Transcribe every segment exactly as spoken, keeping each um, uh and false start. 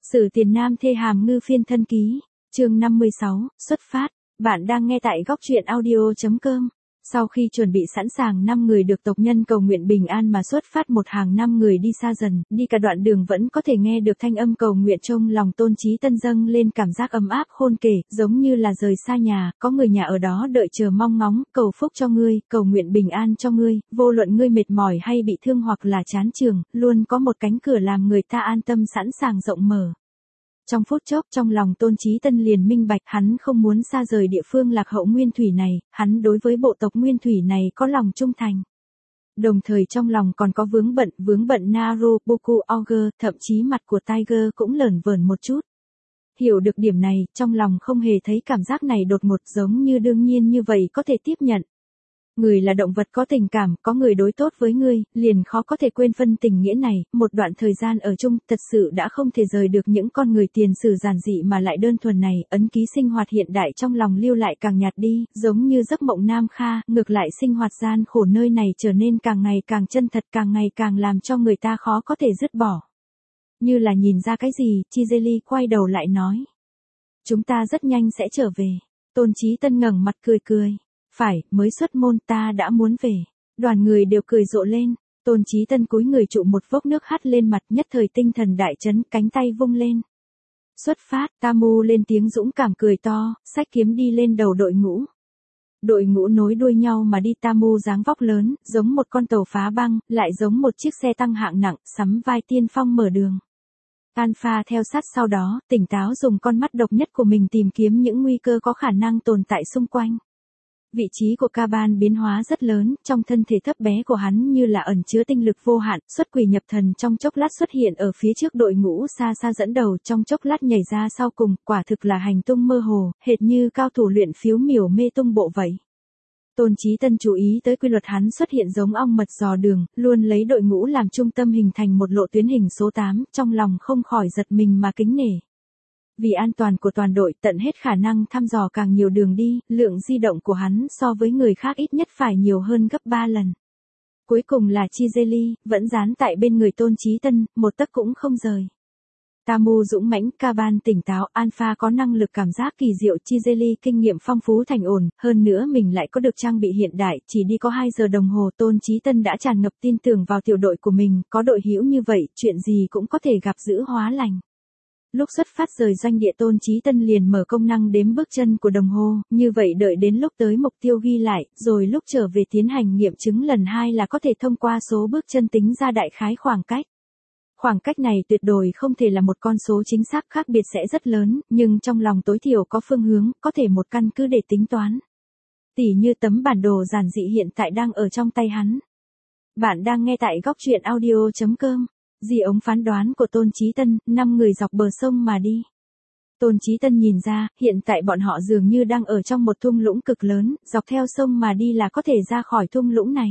Sử Tiền Nam thê hàm ngư phiên thân ký, chương năm mươi sáu, xuất phát. Bạn đang nghe tại góc truyện audio chấm com. Sau khi chuẩn bị sẵn sàng năm người được tộc nhân cầu nguyện bình an mà xuất phát một hàng năm người đi xa dần, đi cả đoạn đường vẫn có thể nghe được thanh âm cầu nguyện trong lòng Tôn Chí Tân dâng lên cảm giác ấm áp khôn kể, giống như là rời xa nhà, có người nhà ở đó đợi chờ mong ngóng, cầu phúc cho ngươi, cầu nguyện bình an cho ngươi, vô luận ngươi mệt mỏi hay bị thương hoặc là chán trường, luôn có một cánh cửa làm người ta an tâm sẵn sàng rộng mở. Trong phút chốc trong lòng Tôn Chí Tân liền minh bạch hắn không muốn xa rời địa phương lạc hậu nguyên thủy này, hắn đối với bộ tộc nguyên thủy này có lòng trung thành. Đồng thời trong lòng còn có vướng bận, vướng bận Naruboku Ogre, thậm chí mặt của Tiger cũng lởn vởn một chút. Hiểu được điểm này, trong lòng không hề thấy cảm giác này đột ngột giống như đương nhiên như vậy có thể tiếp nhận. Người là động vật có tình cảm, có người đối tốt với ngươi, liền khó có thể quên phân tình nghĩa này, một đoạn thời gian ở chung, thật sự đã không thể rời được những con người tiền sử giản dị mà lại đơn thuần này, ấn ký sinh hoạt hiện đại trong lòng lưu lại càng nhạt đi, giống như giấc mộng Nam Kha, ngược lại sinh hoạt gian khổ nơi này trở nên càng ngày càng chân thật, càng ngày càng làm cho người ta khó có thể dứt bỏ. Như là nhìn ra cái gì, Chizeli quay đầu lại nói. Chúng ta rất nhanh sẽ trở về. Tôn Chí Tân ngẩng mặt cười cười. Phải, mới xuất môn ta đã muốn về. Đoàn người đều cười rộ lên. Tôn Chí Tân cúi người trụ một vốc nước hắt lên mặt, nhất thời tinh thần đại chấn, cánh tay vung lên. Xuất phát, Tamu lên tiếng dũng cảm cười to, xách kiếm đi lên đầu đội ngũ. Đội ngũ nối đuôi nhau mà đi, Tamu dáng vóc lớn, giống một con tàu phá băng, lại giống một chiếc xe tăng hạng nặng, sắm vai tiên phong mở đường. Alpha theo sát sau đó, tỉnh táo dùng con mắt độc nhất của mình tìm kiếm những nguy cơ có khả năng tồn tại xung quanh. Vị trí của Caban biến hóa rất lớn, trong thân thể thấp bé của hắn như là ẩn chứa tinh lực vô hạn, xuất quỷ nhập thần trong chốc lát xuất hiện ở phía trước đội ngũ xa xa dẫn đầu, trong chốc lát nhảy ra sau cùng, quả thực là hành tung mơ hồ, hệt như cao thủ luyện phiếu miểu mê tung bộ vậy. Tôn Chí Tân chú ý tới quy luật hắn xuất hiện giống ong mật dò đường, luôn lấy đội ngũ làm trung tâm hình thành một lộ tuyến hình số tám, trong lòng không khỏi giật mình mà kính nể. Vì an toàn của toàn đội, tận hết khả năng thăm dò càng nhiều đường đi, lượng di động của hắn so với người khác ít nhất phải nhiều hơn gấp ba lần. Cuối cùng là Chizeli, vẫn dán tại bên người Tôn Chí Tân, một tấc cũng không rời. Tamu dũng mãnh, Caban tỉnh táo, Alpha có năng lực cảm giác kỳ diệu, Chizeli kinh nghiệm phong phú thành ổn, hơn nữa mình lại có được trang bị hiện đại, chỉ đi có hai giờ đồng hồ, Tôn Chí Tân đã tràn ngập tin tưởng vào tiểu đội của mình, có đội hữu như vậy, chuyện gì cũng có thể gặp dữ hóa lành. Lúc xuất phát rời doanh địa, Tôn Chí Tân liền mở công năng đếm bước chân của đồng hồ, như vậy đợi đến lúc tới mục tiêu ghi lại, rồi lúc trở về tiến hành nghiệm chứng lần hai là có thể thông qua số bước chân tính ra đại khái khoảng cách. Khoảng cách này tuyệt đối không thể là một con số chính xác, khác biệt sẽ rất lớn, nhưng trong lòng tối thiểu có phương hướng, có thể một căn cứ để tính toán. Tỉ như tấm bản đồ giản dị hiện tại đang ở trong tay hắn. Bạn đang nghe tại góc truyện audio chấm com. Di ống phán đoán của Tôn Chí Tân, năm người dọc bờ sông mà đi. Tôn Chí Tân nhìn ra, hiện tại bọn họ dường như đang ở trong một thung lũng cực lớn, dọc theo sông mà đi là có thể ra khỏi thung lũng này.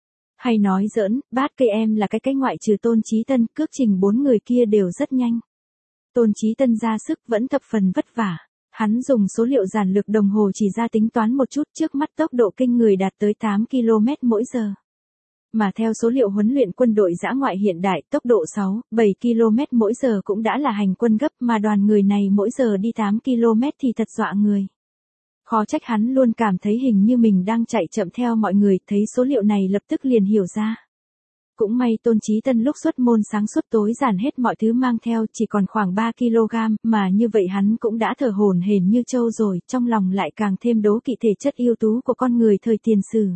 Hay nói giỡn, bát cây em là cái cái ngoại trừ Tôn Chí Tân, cước trình bốn người kia đều rất nhanh. Tôn Chí Tân ra sức vẫn thập phần vất vả. Hắn dùng số liệu giản lược đồng hồ chỉ ra tính toán một chút, trước mắt tốc độ kinh người đạt tới tám ki lô mét mỗi giờ. Mà theo số liệu huấn luyện quân đội dã ngoại hiện đại, tốc độ sáu, bảy ki lô mét mỗi giờ cũng đã là hành quân gấp, mà đoàn người này mỗi giờ đi tám ki lô mét thì thật dọa người. Khó trách hắn luôn cảm thấy hình như mình đang chạy chậm theo mọi người, thấy số liệu này lập tức liền hiểu ra. Cũng may Tôn Chí Tân lúc xuất môn sáng suốt tối giản hết mọi thứ mang theo, chỉ còn khoảng ba ki lô gam, mà như vậy hắn cũng đã thở hổn hển như trâu rồi, trong lòng lại càng thêm đố kỵ thể chất ưu tú của con người thời tiền sử.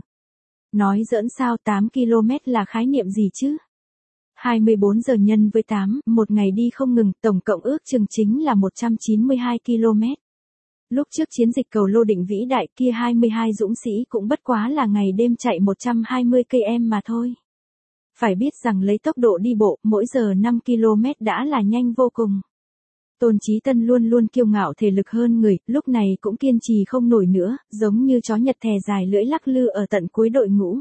Nói giỡn sao, tám ki lô mét là khái niệm gì chứ? hai mươi bốn giờ nhân với tám, một ngày đi không ngừng, tổng cộng ước chừng chính là một trăm chín mươi hai ki lô mét. Lúc trước chiến dịch cầu Lô Định vĩ đại kia hai mươi hai dũng sĩ cũng bất quá là ngày đêm chạy một trăm hai mươi ki lô mét mà thôi. Phải biết rằng lấy tốc độ đi bộ, mỗi giờ năm ki lô mét đã là nhanh vô cùng. Tôn Chí Tân luôn luôn kiêu ngạo thể lực hơn người, lúc này cũng kiên trì không nổi nữa, giống như chó Nhật thè dài lưỡi lắc lư ở tận cuối đội ngũ.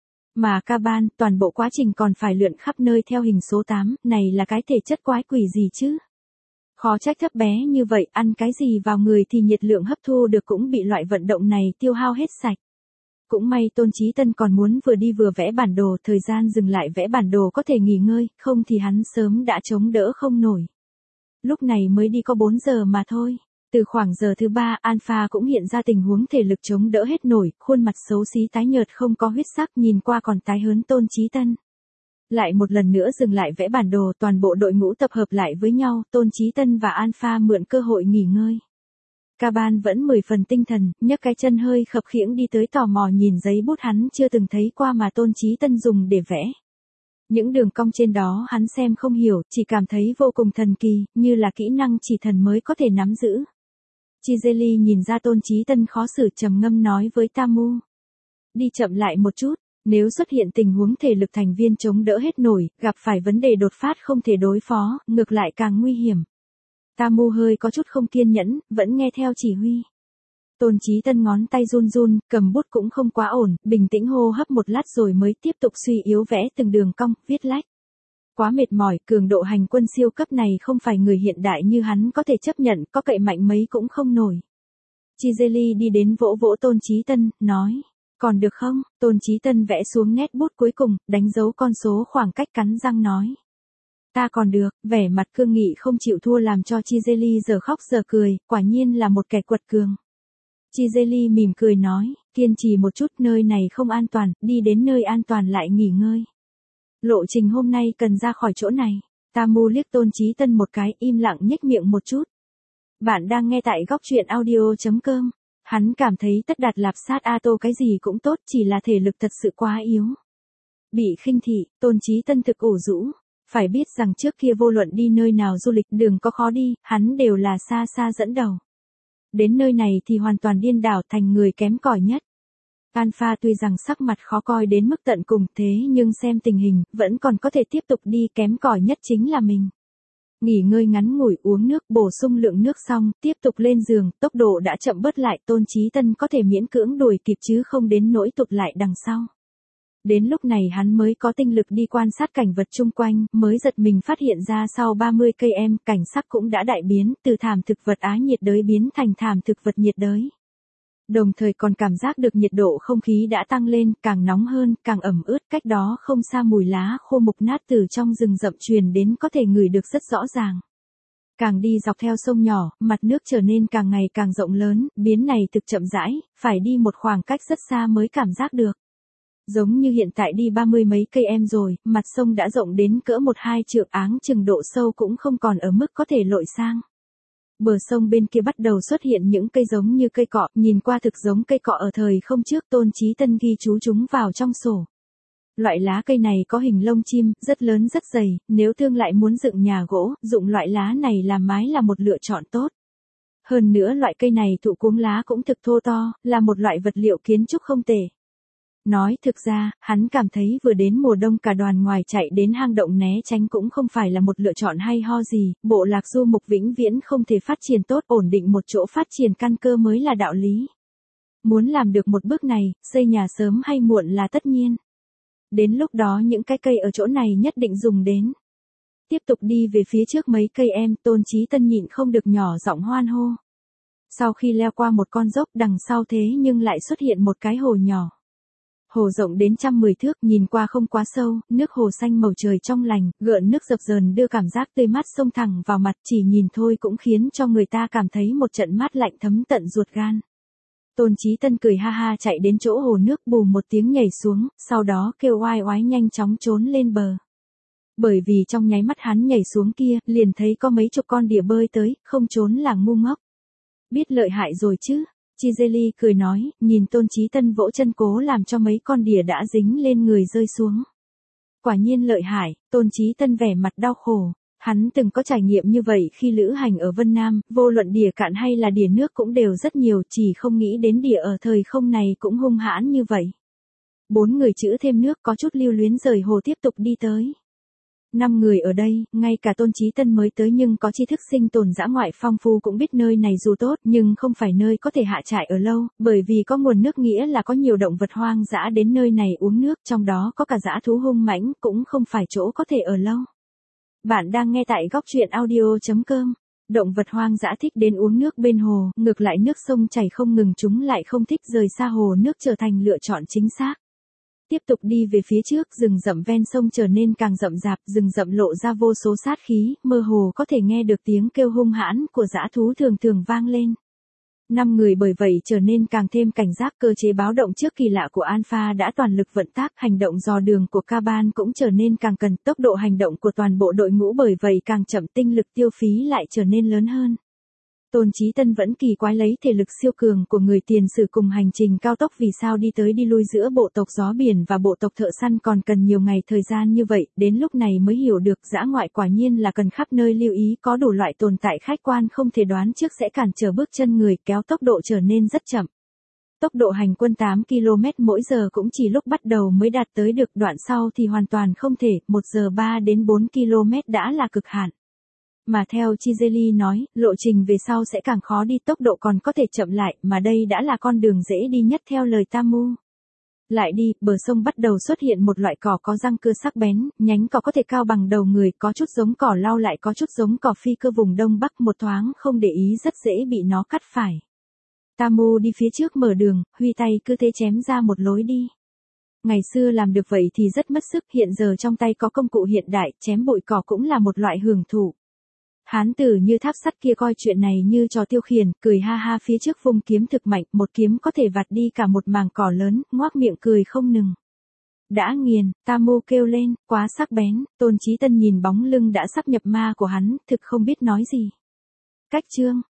Mà Caban, toàn bộ quá trình còn phải lượn khắp nơi theo hình số tám, này là cái thể chất quái quỷ gì chứ? Khó trách thấp bé như vậy, ăn cái gì vào người thì nhiệt lượng hấp thu được cũng bị loại vận động này tiêu hao hết sạch. Cũng may Tôn Chí Tân còn muốn vừa đi vừa vẽ bản đồ, thời gian dừng lại vẽ bản đồ có thể nghỉ ngơi, không thì hắn sớm đã chống đỡ không nổi. Lúc này mới đi có bốn giờ mà thôi. Từ khoảng giờ thứ ba, Alpha cũng hiện ra tình huống thể lực chống đỡ hết nổi, khuôn mặt xấu xí tái nhợt không có huyết sắc, nhìn qua còn tái hơn Tôn Chí Tân. Lại một lần nữa dừng lại vẽ bản đồ, toàn bộ đội ngũ tập hợp lại với nhau, Tôn Chí Tân và Alpha mượn cơ hội nghỉ ngơi. Caban vẫn mười phần tinh thần, nhấc cái chân hơi khập khiễng đi tới tò mò nhìn giấy bút hắn chưa từng thấy qua mà Tôn Chí Tân dùng để vẽ. Những đường cong trên đó hắn xem không hiểu, chỉ cảm thấy vô cùng thần kỳ, như là kỹ năng chỉ thần mới có thể nắm giữ. Chizeli nhìn ra Tôn Chí Tân khó xử trầm ngâm nói với Tamu. Đi chậm lại một chút, nếu xuất hiện tình huống thể lực thành viên chống đỡ hết nổi, gặp phải vấn đề đột phát không thể đối phó, ngược lại càng nguy hiểm. Tamu hơi có chút không kiên nhẫn, vẫn nghe theo chỉ huy. Tôn Chí Tân ngón tay run run, cầm bút cũng không quá ổn, bình tĩnh hô hấp một lát rồi mới tiếp tục suy yếu vẽ từng đường cong, viết lách. Quá mệt mỏi, cường độ hành quân siêu cấp này không phải người hiện đại như hắn có thể chấp nhận, có cậy mạnh mấy cũng không nổi. Chizeli đi đến vỗ vỗ Tôn Chí Tân, nói, còn được không? Tôn Chí Tân vẽ xuống nét bút cuối cùng, đánh dấu con số khoảng cách cắn răng nói. Ta còn được, vẻ mặt cương nghị không chịu thua làm cho Chizeli giờ khóc giờ cười, quả nhiên là một kẻ quật cường. Chizeli mỉm cười nói, kiên trì một chút, nơi này không an toàn, đi đến nơi an toàn lại nghỉ ngơi. Lộ trình hôm nay cần ra khỏi chỗ này. Tamu liếc Tôn Chí Tân một cái, im lặng nhếch miệng một chút. Bạn đang nghe tại góc truyện audio chấm com. Hắn cảm thấy Tất Đạt Lạp Sát A Tô cái gì cũng tốt, chỉ là thể lực thật sự quá yếu. Bị khinh thị, Tôn Chí Tân thực ủ rũ. Phải biết rằng trước kia vô luận đi nơi nào du lịch đường có khó đi, hắn đều là xa xa dẫn đầu. Đến nơi này thì hoàn toàn điên đảo thành người kém cỏi nhất. Alpha tuy rằng sắc mặt khó coi đến mức tận cùng thế nhưng xem tình hình, vẫn còn có thể tiếp tục đi, kém cỏi nhất chính là mình. Nghỉ ngơi ngắn ngủi uống nước bổ sung lượng nước xong, tiếp tục lên giường, tốc độ đã chậm bớt lại, Tôn Chí Tân có thể miễn cưỡng đuổi kịp chứ không đến nỗi tụt lại đằng sau. Đến lúc này hắn mới có tinh lực đi quan sát cảnh vật chung quanh, mới giật mình phát hiện ra sau ba mươi cây em, cảnh sắc cũng đã đại biến, từ thảm thực vật Á nhiệt đới biến thành thảm thực vật nhiệt đới. Đồng thời còn cảm giác được nhiệt độ không khí đã tăng lên, càng nóng hơn, càng ẩm ướt, cách đó không xa mùi lá khô mục nát từ trong rừng rậm truyền đến có thể ngửi được rất rõ ràng. Càng đi dọc theo sông nhỏ, mặt nước trở nên càng ngày càng rộng lớn, biến này thực chậm rãi, phải đi một khoảng cách rất xa mới cảm giác được. Giống như hiện tại đi ba mươi mấy cây em rồi, mặt sông đã rộng đến cỡ một hai trượng, áng chừng độ sâu cũng không còn ở mức có thể lội sang. Bờ sông bên kia bắt đầu xuất hiện những cây giống như cây cọ, nhìn qua thực giống cây cọ ở thời không trước, Tôn Chí Tân ghi chú chúng vào trong sổ. Loại lá cây này có hình lông chim, rất lớn rất dày, nếu thương lại muốn dựng nhà gỗ, dụng loại lá này làm mái là một lựa chọn tốt. Hơn nữa loại cây này thụ cuống lá cũng thực thô to, là một loại vật liệu kiến trúc không tệ. Nói thực ra, hắn cảm thấy vừa đến mùa đông cả đoàn ngoài chạy đến hang động né tránh cũng không phải là một lựa chọn hay ho gì, bộ lạc du mục vĩnh viễn không thể phát triển tốt, ổn định một chỗ phát triển căn cơ mới là đạo lý. Muốn làm được một bước này, xây nhà sớm hay muộn là tất nhiên. Đến lúc đó những cái cây ở chỗ này nhất định dùng đến. Tiếp tục đi về phía trước mấy cây em, Tôn Chí Tân nhịn không được nhỏ giọng hoan hô. Sau khi leo qua một con dốc đằng sau thế nhưng lại xuất hiện một cái hồ nhỏ. Hồ rộng đến trăm mười thước, nhìn qua không quá sâu, nước hồ xanh màu trời trong lành, gợn nước dập dờn đưa cảm giác tươi mát xông thẳng vào mặt, chỉ nhìn thôi cũng khiến cho người ta cảm thấy một trận mát lạnh thấm tận ruột gan. Tôn Chí Tân cười ha ha chạy đến chỗ hồ nước, bù một tiếng nhảy xuống, sau đó kêu oai oái nhanh chóng trốn lên bờ. Bởi vì trong nháy mắt hắn nhảy xuống kia, liền thấy có mấy chục con đỉa bơi tới, không trốn là ngu ngốc. Biết lợi hại rồi chứ. Chizeli cười nói, nhìn Tôn Chí Tân vỗ chân cố làm cho mấy con đỉa đã dính lên người rơi xuống. Quả nhiên lợi hại, Tôn Chí Tân vẻ mặt đau khổ. Hắn từng có trải nghiệm như vậy khi lữ hành ở Vân Nam, vô luận đỉa cạn hay là đỉa nước cũng đều rất nhiều, chỉ không nghĩ đến đỉa ở thời không này cũng hung hãn như vậy. Bốn người chữ thêm nước có chút lưu luyến rời hồ tiếp tục đi tới. Năm người ở đây, ngay cả Tôn Chí Tân mới tới nhưng có tri thức sinh tồn dã ngoại phong phu cũng biết nơi này dù tốt nhưng không phải nơi có thể hạ trại ở lâu, bởi vì có nguồn nước nghĩa là có nhiều động vật hoang dã đến nơi này uống nước, trong đó có cả dã thú hung mãnh, cũng không phải chỗ có thể ở lâu. Bạn đang nghe tại góc truyện audio chấm com. Động vật hoang dã thích đến uống nước bên hồ, ngược lại nước sông chảy không ngừng chúng lại không thích rời xa hồ nước trở thành lựa chọn chính xác. Tiếp tục đi về phía trước, rừng rậm ven sông trở nên càng rậm rạp, rừng rậm lộ ra vô số sát khí, mơ hồ có thể nghe được tiếng kêu hung hãn của dã thú thường thường vang lên. Năm người bởi vậy trở nên càng thêm cảnh giác, cơ chế báo động trước kỳ lạ của Alpha đã toàn lực vận tác, hành động dò đường của Caban cũng trở nên càng cần, tốc độ hành động của toàn bộ đội ngũ bởi vậy càng chậm, tinh lực tiêu phí lại trở nên lớn hơn. Tôn Chí Tân vẫn kỳ quái lấy thể lực siêu cường của người tiền sử cùng hành trình cao tốc vì sao đi tới đi lui giữa bộ tộc gió biển và bộ tộc thợ săn còn cần nhiều ngày thời gian như vậy, đến lúc này mới hiểu được dã ngoại quả nhiên là cần khắp nơi lưu ý, có đủ loại tồn tại khách quan không thể đoán trước sẽ cản trở bước chân người, kéo tốc độ trở nên rất chậm. Tốc độ hành quân tám ki lô mét mỗi giờ cũng chỉ lúc bắt đầu mới đạt tới được, đoạn sau thì hoàn toàn không thể, một giờ ba đến bốn ki lô mét đã là cực hạn. Mà theo Chizeli nói, lộ trình về sau sẽ càng khó đi, tốc độ còn có thể chậm lại, mà đây đã là con đường dễ đi nhất theo lời Tamu. Lại đi, bờ sông bắt đầu xuất hiện một loại cỏ có răng cưa sắc bén, nhánh cỏ có thể cao bằng đầu người, có chút giống cỏ lau lại có chút giống cỏ phi cơ vùng Đông Bắc, một thoáng không để ý rất dễ bị nó cắt phải. Tamu đi phía trước mở đường, huy tay cứ thế chém ra một lối đi. Ngày xưa làm được vậy thì rất mất sức, hiện giờ trong tay có công cụ hiện đại, chém bụi cỏ cũng là một loại hưởng thụ. Hán tử như tháp sắt kia coi chuyện này như trò tiêu khiển, cười ha ha phía trước vung kiếm thực mạnh, một kiếm có thể vặt đi cả một mảng cỏ lớn, ngoác miệng cười không ngừng. Đã nghiền, Tamu kêu lên, quá sắc bén, Tôn Chí Tân nhìn bóng lưng đã sắp nhập ma của hắn, thực không biết nói gì. Cách chương,